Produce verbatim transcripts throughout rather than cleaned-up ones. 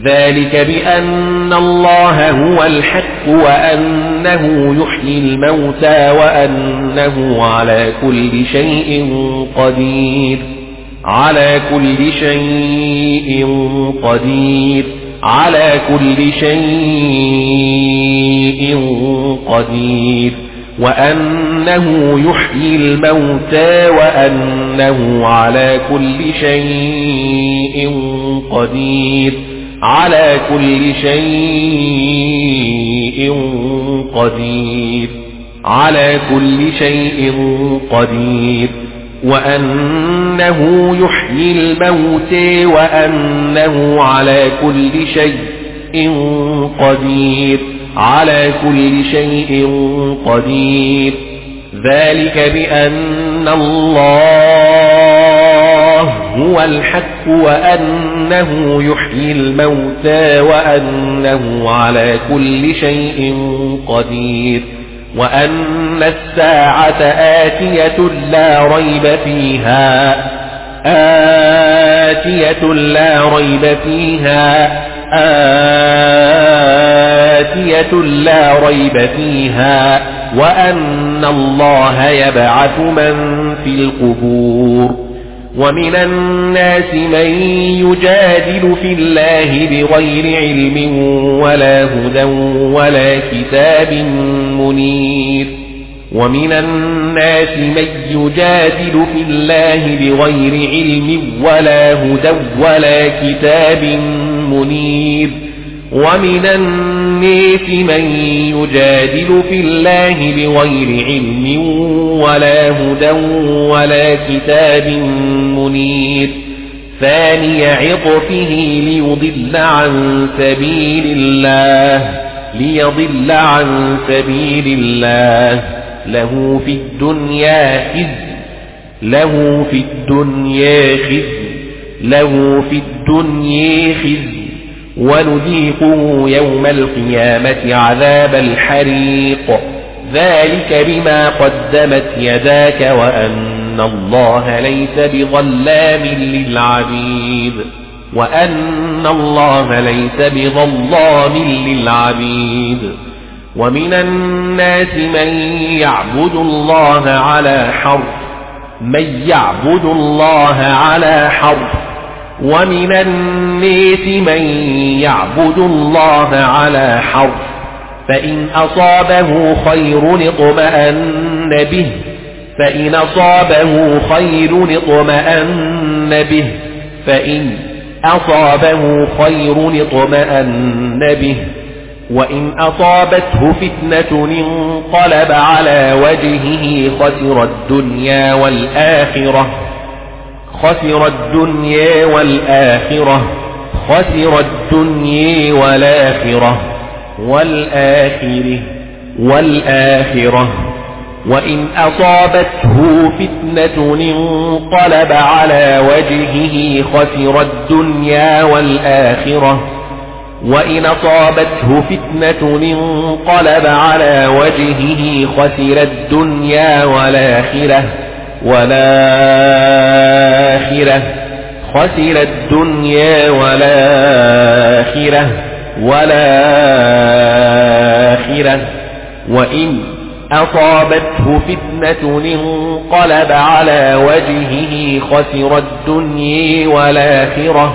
ذلك بأن الله هو الحق وأنه يحيي الموتى وأنه على كل شيء قدير على كل شيء قدير على كل شيء قدير وأنه يحيي الموتى وأنه على كل شيء قدير على كل شيء قدير على كل شيء قدير وأنه يحيي الموتى وأنه على كل شيء قدير على كل شيء قدير ذلك بأن الله هو الحق وأنه يحيي الموتى وأنه على كل شيء قدير وأن الساعة آتية لا ريب فيها آتية لا ريب فيها آتية لا ريب فيها وأن الله يبعث من في القبور ومن الناس من يجادل في الله بغير علم ولا هدى ولا كتاب منير ومن الناس من يجادل في الله بغير علم ولا هدى ولا كتاب منير ومن الناس من يجادل في الله بغير علم ولا هدى ولا كتاب منير ثاني عطفه ليضل عن سبيل الله ليضل عن سبيل الله له في الدنيا خزي له في الدنيا خزي له في الدنيا خزي ونذيقه يوم القيامة عذاب الحريق ذلك بما قدمت يداك وأن الله ليس بظلام للعبيد وأن الله ليس بظلام للعبيد ومن الناس من يعبد الله على حرف من يعبد الله على حرف ومن الناس من يعبد الله على حرف فإن أصابه خير اطمأن به فإن أصابه خير اطمأن به فإن أصابه خير اطمأن به وإن أصابته فتنة انقلب على وجهه خسر الدنيا والآخرة خسر الدنيا والآخرة خسر الدنيا والآخرة والآخرة والآخرة وإن أصابته فتنة انقلب على وجهه خسر الدنيا والآخرة وإن أصابته فتنة انقلب على وجهه خسر الدنيا والآخرة والآخرة خسر الدنيا والآخرة والآخرة وإن أصابته فتنة انقلب على وجهه خسر الدنيا والآخرة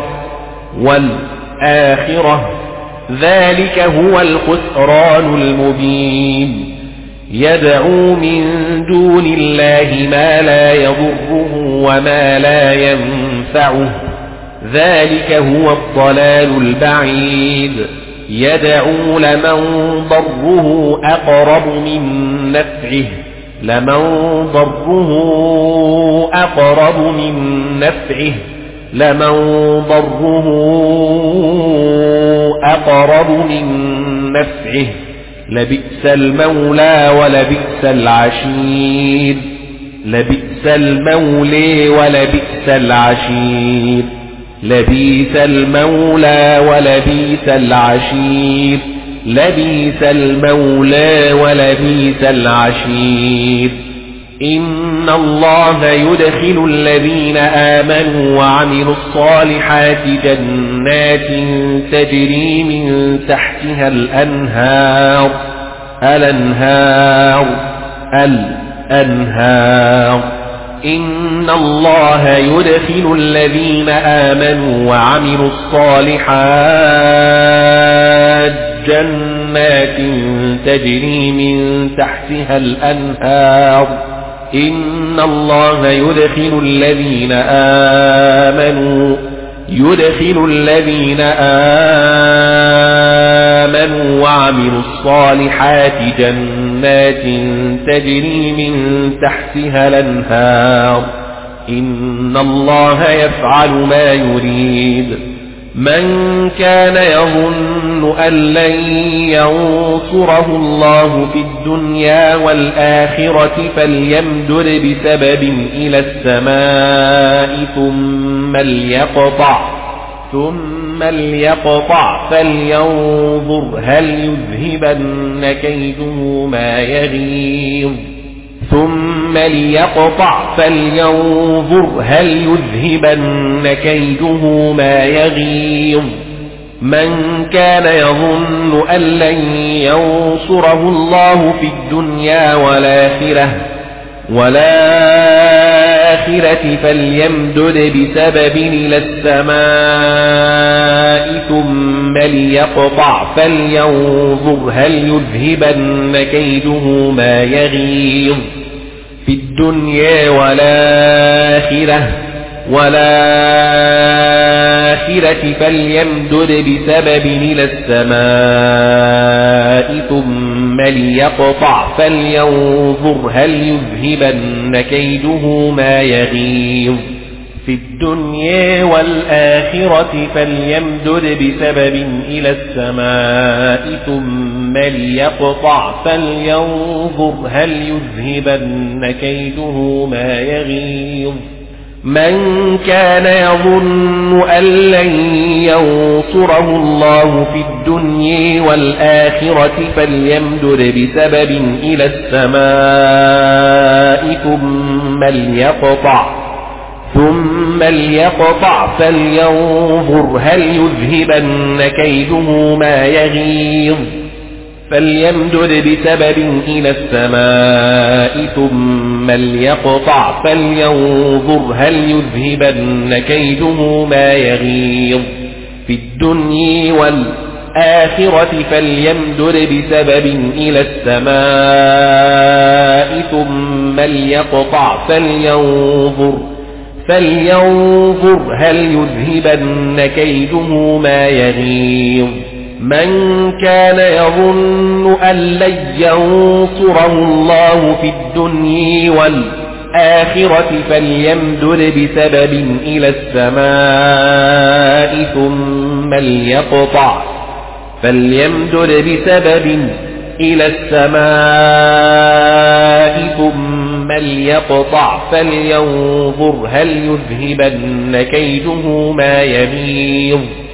والآخرة ذلك هو الخسران المبين يدعو من دون الله ما لا يضره وما لا ينفعه ذلك هو الضلال البعيد يدعو لمن ضره أقرب من نفعه لمن ضره أقرب من نفعه لمن ضره أقرب من نفعه لبئس المولى ولبئس العشير لبئس المولى ولبئس العشير لبئس المولى ولبئس العشير لبئس المولى ولبئس العشير إن الله يدخل الذين آمنوا وعملوا الصالحات جنات تجري من تحتها الأنهار الأنهار الأنهار إن الله يدخل الذين آمنوا وعملوا الصالحات جنات تجري من تحتها الأنهار إن الله يدخل الذين آمنوا يدخل الذين آمنوا وعملوا الصالحات جنات تجري من تحتها الأنهار إن الله يفعل ما يريد من كان يظن أن لن ينصره الله في الدنيا والآخرة فليمدد بسبب إلى السماء ثم ليقطع ثم ليقطع فلينظر هل يذهبن كيده ما يغيظ ثم ليقطع فلينظر هل يذهبن كيده ما يغيظ من كان يظن أن لن ينصره الله في الدنيا والآخرة والآخرة فليمدد بسبب إلى السماء ثم ليقطع فلينظر هل يذهبن كيده ما يغيظ في الدنيا والآخرة والآخرة فليمدد بسبب إلى السماء ثم ليقطع فلينظر هل يذهبن كيده ما يغيظ في الدنيا والآخرة فليمدد بسبب إلى السماء ثم ليقطع فلينظر هل يذهبن كيده ما يغيظ من كان يظن أن لن ينصره الله في الدنيا والآخرة فليمدد بسبب إلى السماء ثم ليقطع ثم ليقطع فلينظر هل يذهبن كيده ما يغيظ فليمدد بسبب إلى السماء ثم ليقطع فلينظر هل يذهبن كيده ما يغيظ في الدنيا والآخرة فليمدد بسبب إلى السماء ثم ليقطع فلينظر فلينظر هل يذهبن كيده ما يغيظ من كان يظن أن لن ينصره الله في الدنيا والآخرة فليمدد بسبب إلى السماء ثم ليقطع فليمدد بسبب إلى السماء ثم ليقطع فلينظر هل يذهبن كيده ما يغيظ